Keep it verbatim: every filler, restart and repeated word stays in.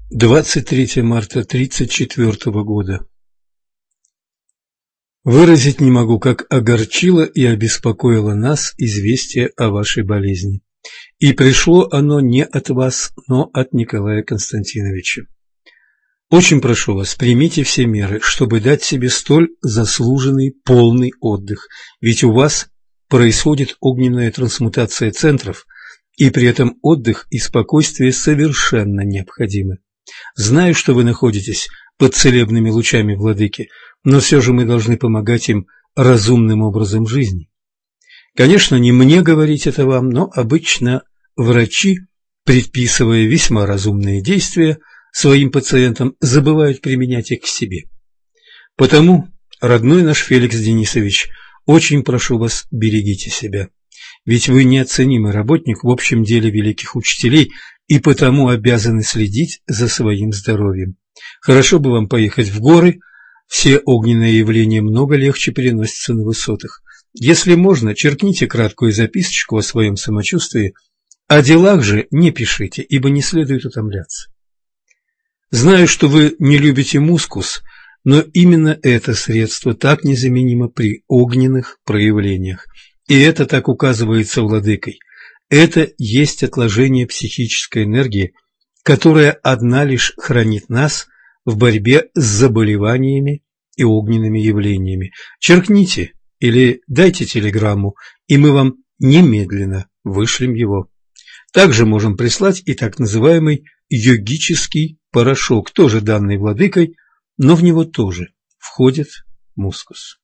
двадцать третьего марта тридцать четвёртого года. Выразить не могу, как огорчило и обеспокоило нас известие о вашей болезни. И пришло оно не от вас, но от Николая Константиновича. Очень прошу вас, примите все меры, чтобы дать себе столь заслуженный полный отдых, ведь у вас происходит огненная трансмутация центров, и при этом отдых и спокойствие совершенно необходимы. Знаю, что вы находитесь под целебными лучами владыки, но все же мы должны помогать им разумным образом жизни. Конечно, не мне говорить это вам, но обычно врачи, предписывая весьма разумные действия своим пациентам, забывают применять их к себе. Потому, родной наш Феликс Денисович, очень прошу вас, берегите себя. Ведь вы неоценимый работник в общем деле великих учителей и потому обязаны следить за своим здоровьем. Хорошо бы вам поехать в горы, все огненные явления много легче переносятся на высотах. Если можно, черкните краткую записочку о своем самочувствии, о делах же не пишите, ибо не следует утомляться. Знаю, что вы не любите мускус, но именно это средство так незаменимо при огненных проявлениях. И это так указывается владыкой. Это есть отложение психической энергии, которая одна лишь хранит нас в борьбе с заболеваниями и огненными явлениями. Черкните или дайте телеграмму, и мы вам немедленно вышлем его. Также можем прислать и так называемый йогический порошок, тоже данный владыкой, но в него тоже входит мускус.